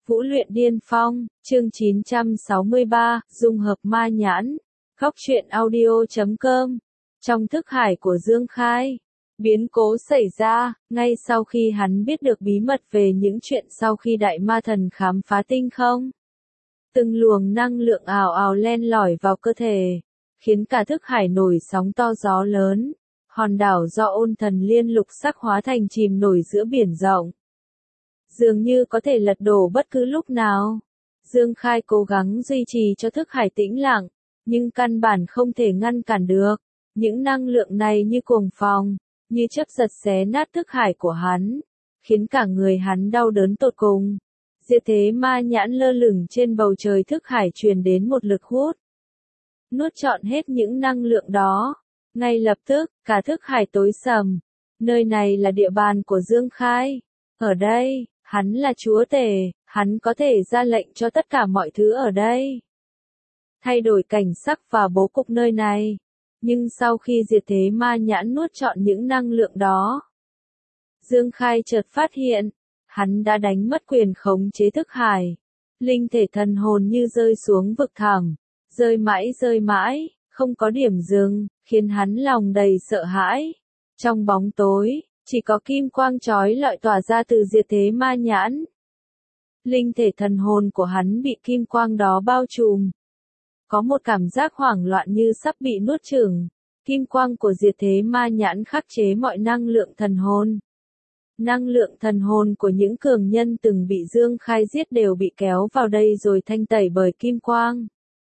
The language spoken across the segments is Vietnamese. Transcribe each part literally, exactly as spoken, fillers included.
Vũ luyện điên phong, chương chín trăm sáu mươi ba, dung hợp ma nhãn. Góc truyện audio chấm com. Trong thức hải của Dương Khai, biến cố xảy ra, ngay sau khi hắn biết được bí mật về những chuyện sau khi đại ma thần khám phá tinh không. Từng luồng năng lượng ào ào len lỏi vào cơ thể, khiến cả thức hải nổi sóng to gió lớn. Hòn đảo do ôn thần liên lục sắc hóa thành chìm nổi giữa biển rộng, dường như có thể lật đổ bất cứ lúc nào. Dương Khai cố gắng duy trì cho thức hải tĩnh lặng, nhưng căn bản không thể ngăn cản được. Những năng lượng này như cuồng phong, như chớp giật xé nát thức hải của hắn, khiến cả người hắn đau đớn tột cùng. Diệt thế ma nhãn lơ lửng trên bầu trời thức hải truyền đến một lực hút, nuốt trọn hết những năng lượng đó. Ngay lập tức, cả thức hải tối sầm. Nơi này là địa bàn của Dương Khai. Ở đây, hắn là chúa tể, hắn có thể ra lệnh cho tất cả mọi thứ ở đây, thay đổi cảnh sắc và bố cục nơi này. Nhưng sau khi diệt thế ma nhãn nuốt trọn những năng lượng đó, Dương Khai chợt phát hiện, hắn đã đánh mất quyền khống chế thức hải. Linh thể thần hồn như rơi xuống vực thẳm, rơi mãi rơi mãi, không có điểm dừng, khiến hắn lòng đầy sợ hãi. Trong bóng tối, chỉ có kim quang chói lọi tỏa ra từ diệt thế ma nhãn. Linh thể thần hồn của hắn bị kim quang đó bao trùm. Có một cảm giác hoảng loạn như sắp bị nuốt chửng. Kim quang của diệt thế ma nhãn khắc chế mọi năng lượng thần hồn. Năng lượng thần hồn của những cường nhân từng bị Dương Khai giết đều bị kéo vào đây rồi thanh tẩy bởi kim quang.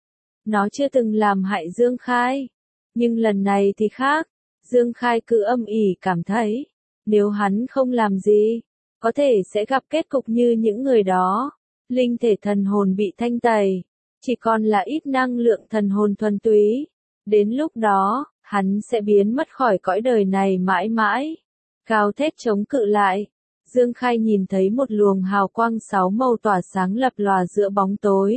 Nó chưa từng làm hại Dương Khai, nhưng lần này thì khác. Dương Khai cứ âm ỉ cảm thấy, nếu hắn không làm gì, có thể sẽ gặp kết cục như những người đó. Linh thể thần hồn bị thanh tẩy, chỉ còn là ít năng lượng thần hồn thuần túy. Đến lúc đó, hắn sẽ biến mất khỏi cõi đời này mãi mãi. Gào thét chống cự lại, Dương Khai nhìn thấy một luồng hào quang sáu màu tỏa sáng lập lòa giữa bóng tối.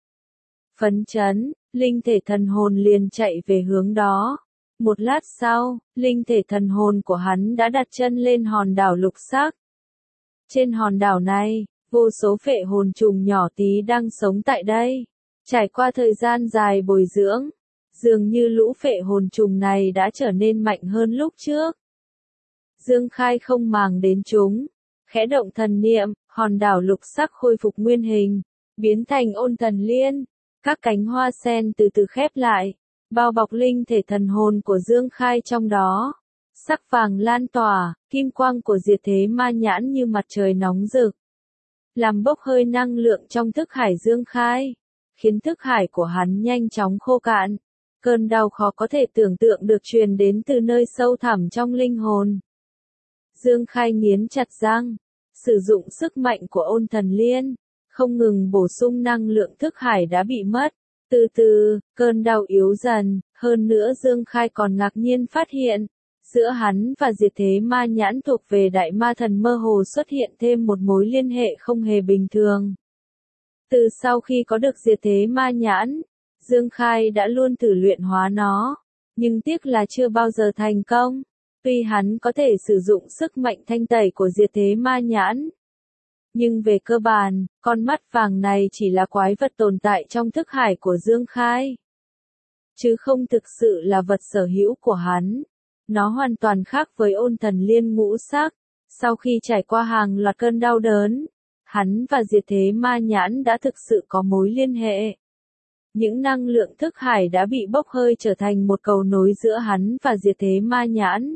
Phấn chấn, linh thể thần hồn liền chạy về hướng đó. Một lát sau, linh thể thần hồn của hắn đã đặt chân lên hòn đảo lục sắc. Trên hòn đảo này, vô số phệ hồn trùng nhỏ tí đang sống tại đây. Trải qua thời gian dài bồi dưỡng, dường như lũ phệ hồn trùng này đã trở nên mạnh hơn lúc trước. Dương Khai không màng đến chúng, khẽ động thần niệm, hòn đảo lục sắc khôi phục nguyên hình, biến thành ôn thần liên. Các cánh hoa sen từ từ khép lại, bao bọc linh thể thần hồn của Dương Khai trong đó. Sắc vàng lan tỏa, kim quang của diệt thế ma nhãn như mặt trời nóng rực, làm bốc hơi năng lượng trong thức hải Dương Khai, khiến thức hải của hắn nhanh chóng khô cạn. Cơn đau khó có thể tưởng tượng được truyền đến từ nơi sâu thẳm trong linh hồn. Dương Khai nghiến chặt răng, sử dụng sức mạnh của ôn thần liên, không ngừng bổ sung năng lượng thức hải đã bị mất. Từ từ, cơn đau yếu dần, hơn nữa Dương Khai còn ngạc nhiên phát hiện, giữa hắn và diệt thế ma nhãn thuộc về đại ma thần mơ hồ xuất hiện thêm một mối liên hệ không hề bình thường. Từ sau khi có được diệt thế ma nhãn, Dương Khai đã luôn thử luyện hóa nó, nhưng tiếc là chưa bao giờ thành công. Tuy hắn có thể sử dụng sức mạnh thanh tẩy của diệt thế ma nhãn, nhưng về cơ bản, con mắt vàng này chỉ là quái vật tồn tại trong thức hải của Dương Khai, chứ không thực sự là vật sở hữu của hắn. Nó hoàn toàn khác với ôn thần liên ngũ sắc. Sau khi trải qua hàng loạt cơn đau đớn, hắn và diệt thế ma nhãn đã thực sự có mối liên hệ. Những năng lượng thức hải đã bị bốc hơi trở thành một cầu nối giữa hắn và diệt thế ma nhãn.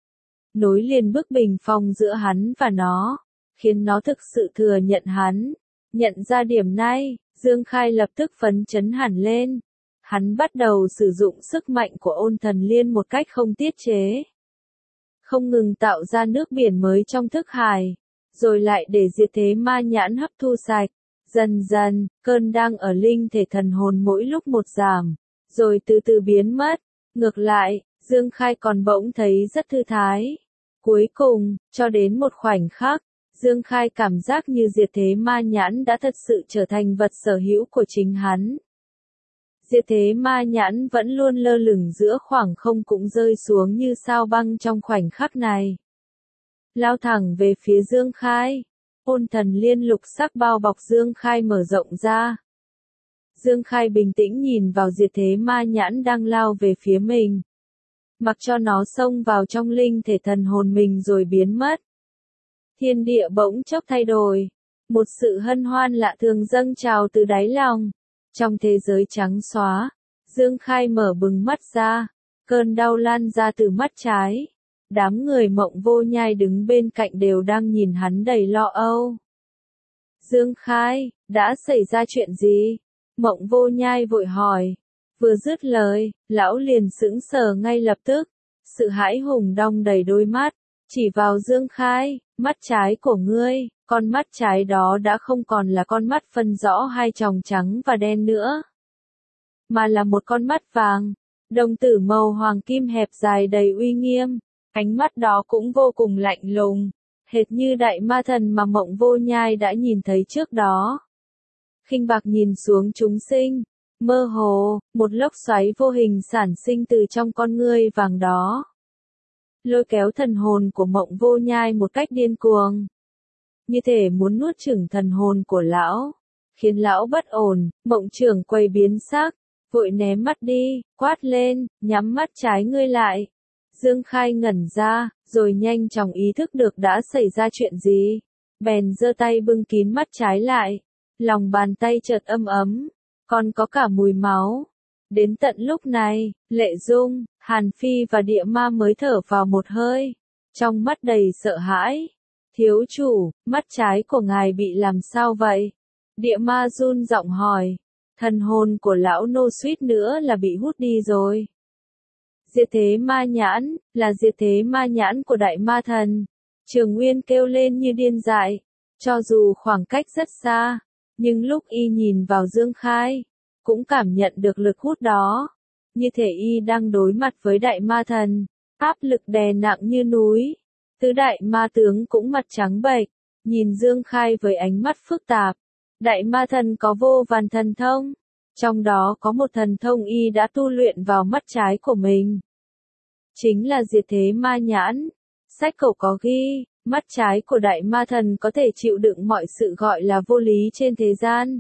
Nối liền bức bình phong giữa hắn và nó, khiến nó thực sự thừa nhận hắn. Nhận ra điểm này, Dương Khai lập tức phấn chấn hẳn lên. Hắn bắt đầu sử dụng sức mạnh của ôn thần liên một cách không tiết chế, không ngừng tạo ra nước biển mới trong thức hải, rồi lại để diệt thế ma nhãn hấp thu sạch. Dần dần, cơn đang ở linh thể thần hồn mỗi lúc một giảm, rồi từ từ biến mất. Ngược lại, Dương Khai còn bỗng thấy rất thư thái. Cuối cùng, cho đến một khoảnh khắc, Dương Khai cảm giác như diệt thế ma nhãn đã thật sự trở thành vật sở hữu của chính hắn. Diệt thế ma nhãn vẫn luôn lơ lửng giữa khoảng không cũng rơi xuống như sao băng trong khoảnh khắc này. Lao thẳng về phía Dương Khai. hôn thần liên lục sắc bao bọc Dương Khai mở rộng ra. Dương Khai bình tĩnh nhìn vào diệt thế ma nhãn đang lao về phía mình. Mặc cho nó xông vào trong linh thể thần hồn mình rồi biến mất. Thiên địa bỗng chốc thay đổi. Một sự hân hoan lạ thường dâng trào từ đáy lòng. Trong thế giới trắng xóa, Dương Khai mở bừng mắt ra. Cơn đau lan ra từ mắt trái. Đám người Mộng Vô Nhai đứng bên cạnh đều đang nhìn hắn đầy lo âu. Dương Khai, đã xảy ra chuyện gì? Mộng Vô Nhai vội hỏi. Vừa dứt lời, lão liền sững sờ ngay lập tức. Sự hãi hùng đong đầy đôi mắt. Chỉ vào Dương Khai, mắt trái của ngươi, con mắt trái đó đã không còn là con mắt phân rõ hai tròng trắng và đen nữa. Mà là một con mắt vàng, đồng tử màu hoàng kim hẹp dài đầy uy nghiêm. Ánh mắt đó cũng vô cùng lạnh lùng, hệt như đại ma thần mà Mộng Vô Nhai đã nhìn thấy trước đó. Khinh bạc nhìn xuống chúng sinh, mơ hồ, một lốc xoáy vô hình sản sinh từ trong con ngươi vàng đó. Lôi kéo thần hồn của Mộng Vô Nhai một cách điên cuồng. Như thể muốn nuốt chửng thần hồn của lão, khiến lão bất ổn, Mộng Trưởng Quầy biến sắc, vội ném mắt đi, quát lên, nhắm mắt trái ngươi lại. Dương Khai ngẩn ra, rồi nhanh chóng ý thức được đã xảy ra chuyện gì. Bèn giơ tay bưng kín mắt trái lại. Lòng bàn tay chợt âm ấm, còn có cả mùi máu. Đến tận lúc này, Lệ Dung, Hàn Phi và Địa Ma mới thở vào một hơi. Trong mắt đầy sợ hãi. Thiếu chủ, mắt trái của ngài bị làm sao vậy? Địa Ma run giọng hỏi. Thần hồn của lão nô suýt nữa là bị hút đi rồi. Diệt thế ma nhãn, là diệt thế ma nhãn của đại ma thần. Trường Nguyên kêu lên như điên dại. Cho dù khoảng cách rất xa, nhưng lúc y nhìn vào Dương Khai, cũng cảm nhận được lực hút đó. Như thể y đang đối mặt với đại ma thần, áp lực đè nặng như núi. Tứ đại ma tướng cũng mặt trắng bệch, nhìn Dương Khai với ánh mắt phức tạp. Đại ma thần có vô vàn thần thông, trong đó có một thần thông y đã tu luyện vào mắt trái của mình. Chính là diệt thế ma nhãn. Sách cổ có ghi, mắt trái của đại ma thần có thể chịu đựng mọi sự gọi là vô lý trên thế gian.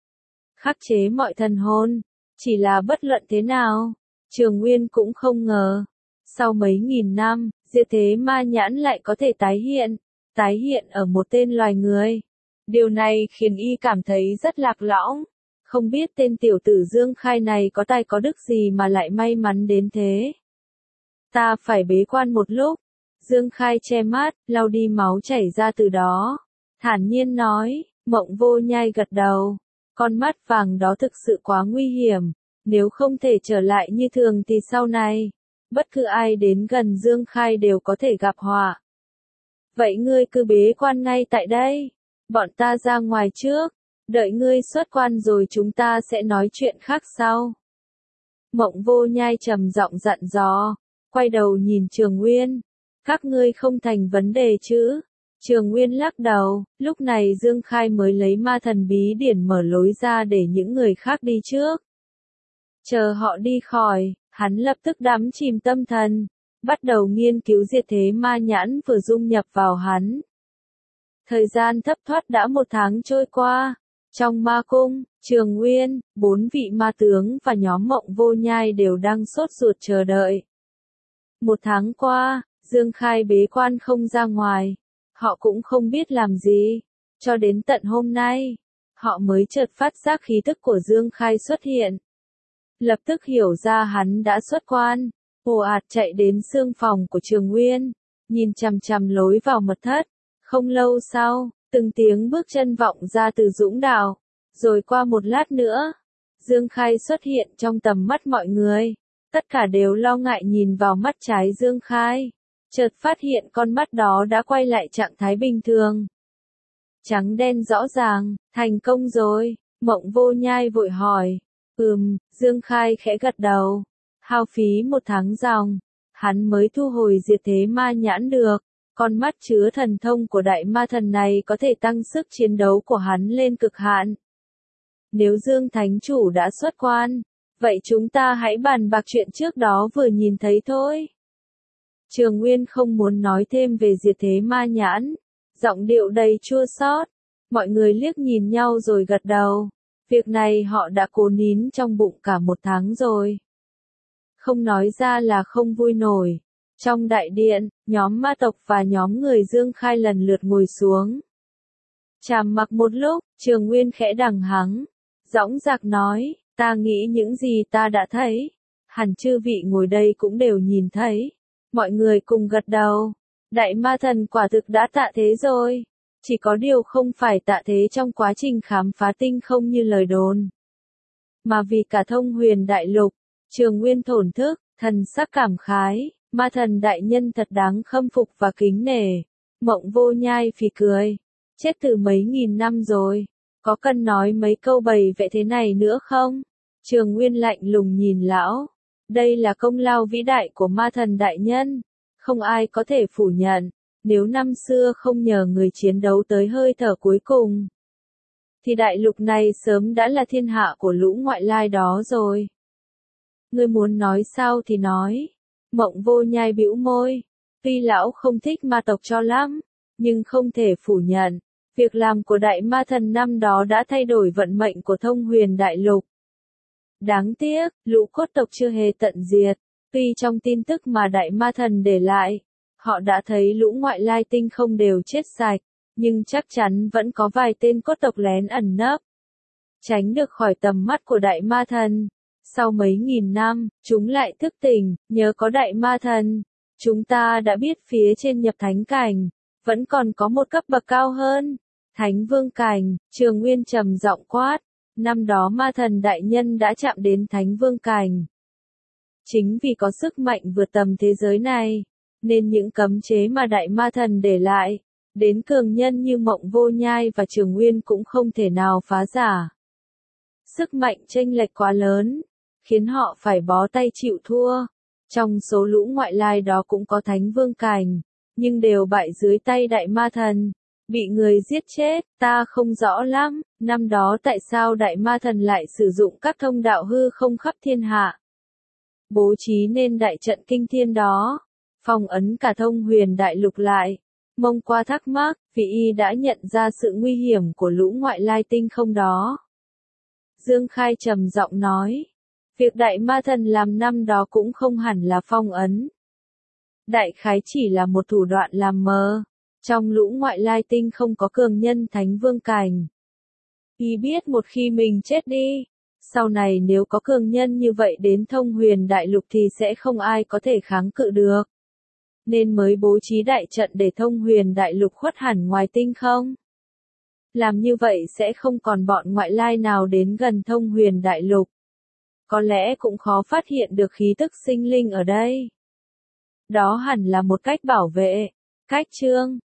Khắc chế mọi thần hồn, chỉ là bất luận thế nào, Trường Nguyên cũng không ngờ. Sau mấy nghìn năm, diệt thế ma nhãn lại có thể tái hiện, tái hiện ở một tên loài người. Điều này khiến y cảm thấy rất lạc lõng. Không biết tên tiểu tử Dương Khai này có tài có đức gì mà lại may mắn đến thế. Ta phải bế quan một lúc. Dương Khai che mắt, lau đi máu chảy ra từ đó. Thản nhiên nói, Mộng Vô Nhai gật đầu. Con mắt vàng đó thực sự quá nguy hiểm. Nếu không thể trở lại như thường thì sau này, bất cứ ai đến gần Dương Khai đều có thể gặp họa. Vậy ngươi cứ bế quan ngay tại đây. Bọn ta ra ngoài trước. Đợi ngươi xuất quan rồi chúng ta sẽ nói chuyện khác sau. Mộng Vô Nhai trầm giọng dặn dò. Quay đầu nhìn Trường Nguyên. Các ngươi không thành vấn đề chứ? Trường Nguyên lắc đầu. Lúc này Dương Khai mới lấy ma thần bí điển mở lối ra để những người khác đi trước. Chờ họ đi khỏi, hắn lập tức đắm chìm tâm thần, bắt đầu nghiên cứu diệt thế ma nhãn vừa dung nhập vào hắn. Thời gian thấp thoát đã một tháng trôi qua. Trong ma cung, Trường Nguyên, bốn vị ma tướng và nhóm Mộng Vô Nhai đều đang sốt ruột chờ đợi. Một tháng qua, Dương Khai bế quan không ra ngoài. Họ cũng không biết làm gì. Cho đến tận hôm nay, họ mới chợt phát giác khí tức của Dương Khai xuất hiện. Lập tức hiểu ra hắn đã xuất quan. Ồ ạt chạy đến xương phòng của Trường Nguyên, nhìn chằm chằm lối vào mật thất. Không lâu sau, từng tiếng bước chân vọng ra từ dũng đạo. Rồi qua một lát nữa, Dương Khai xuất hiện trong tầm mắt mọi người. Tất cả đều lo ngại nhìn vào mắt trái Dương Khai. Chợt phát hiện con mắt đó đã quay lại trạng thái bình thường. Trắng đen rõ ràng, thành công rồi. Mộng Vô Nhai vội hỏi. Ừm, Dương Khai khẽ gật đầu. Hao phí một tháng dòng, hắn mới thu hồi diệt thế ma nhãn được. Con mắt chứa thần thông của đại ma thần này có thể tăng sức chiến đấu của hắn lên cực hạn. Nếu Dương Thánh Chủ đã xuất quan, vậy chúng ta hãy bàn bạc chuyện trước đó vừa nhìn thấy thôi. Trường Nguyên không muốn nói thêm về diệt thế ma nhãn. Giọng điệu đầy chua xót. Mọi người liếc nhìn nhau rồi gật đầu. Việc này họ đã cố nín trong bụng cả một tháng rồi. Không nói ra là không vui nổi. Trong đại điện, nhóm ma tộc và nhóm người Dương Khai lần lượt ngồi xuống. Trầm mặc một lúc, Trường Nguyên khẽ đằng hắng. Dõng dạc nói, ta nghĩ những gì ta đã thấy. Hẳn chư vị ngồi đây cũng đều nhìn thấy. Mọi người cùng gật đầu. Đại ma thần quả thực đã tạ thế rồi. Chỉ có điều không phải tạ thế trong quá trình khám phá tinh không như lời đồn. Mà vì cả thông huyền đại lục, Trường Nguyên thổn thức, thần sắc cảm khái, ma thần đại nhân thật đáng khâm phục và kính nể. Mộng Vô Nhai phì cười, chết từ mấy nghìn năm rồi, có cần nói mấy câu bày vẽ thế này nữa không? Trường Nguyên lạnh lùng nhìn lão, đây là công lao vĩ đại của ma thần đại nhân, không ai có thể phủ nhận. Nếu năm xưa không nhờ người chiến đấu tới hơi thở cuối cùng, thì đại lục này sớm đã là thiên hạ của lũ ngoại lai đó rồi. Ngươi muốn nói sao thì nói. Mộng Vô Nhai bĩu môi. Tuy lão không thích ma tộc cho lắm, nhưng không thể phủ nhận. Việc làm của đại ma thần năm đó đã thay đổi vận mệnh của thông huyền đại lục. Đáng tiếc, lũ cốt tộc chưa hề tận diệt. Tuy trong tin tức mà đại ma thần để lại, họ đã thấy lũ ngoại lai tinh không đều chết sạch, nhưng chắc chắn vẫn có vài tên cốt tộc lén ẩn nấp, tránh được khỏi tầm mắt của đại ma thần. Sau mấy nghìn năm, chúng lại thức tỉnh, nhớ có đại ma thần. Chúng ta đã biết phía trên nhập thánh cảnh, vẫn còn có một cấp bậc cao hơn. Thánh vương cảnh, Trường Nguyên trầm giọng quát. Năm đó ma thần đại nhân đã chạm đến thánh vương cảnh. Chính vì có sức mạnh vượt tầm thế giới này, nên những cấm chế mà đại ma thần để lại, đến cường nhân như Mộng Vô Nhai và Trường Nguyên cũng không thể nào phá giả. Sức mạnh chênh lệch quá lớn, khiến họ phải bó tay chịu thua. Trong số lũ ngoại lai đó cũng có thánh vương cảnh, nhưng đều bại dưới tay đại ma thần, bị người giết chết. Ta không rõ lắm, năm đó tại sao đại ma thần lại sử dụng các thông đạo hư không khắp thiên hạ, bố trí nên đại trận kinh thiên đó, phong ấn cả thông huyền đại lục lại. Mông Qua thắc mắc, vì y đã nhận ra sự nguy hiểm của lũ ngoại lai tinh không đó. Dương Khai trầm giọng nói, việc đại ma thần làm năm đó cũng không hẳn là phong ấn. Đại khái chỉ là một thủ đoạn làm mờ. Trong lũ ngoại lai tinh không có cường nhân thánh vương cảnh. Y biết một khi mình chết đi, sau này nếu có cường nhân như vậy đến thông huyền đại lục thì sẽ không ai có thể kháng cự được. Nên mới bố trí đại trận để thông huyền đại lục khuất hẳn ngoài tinh không. Làm như vậy sẽ không còn bọn ngoại lai nào đến gần thông huyền đại lục. Có lẽ cũng khó phát hiện được khí tức sinh linh ở đây. Đó hẳn là một cách bảo vệ. Cách chương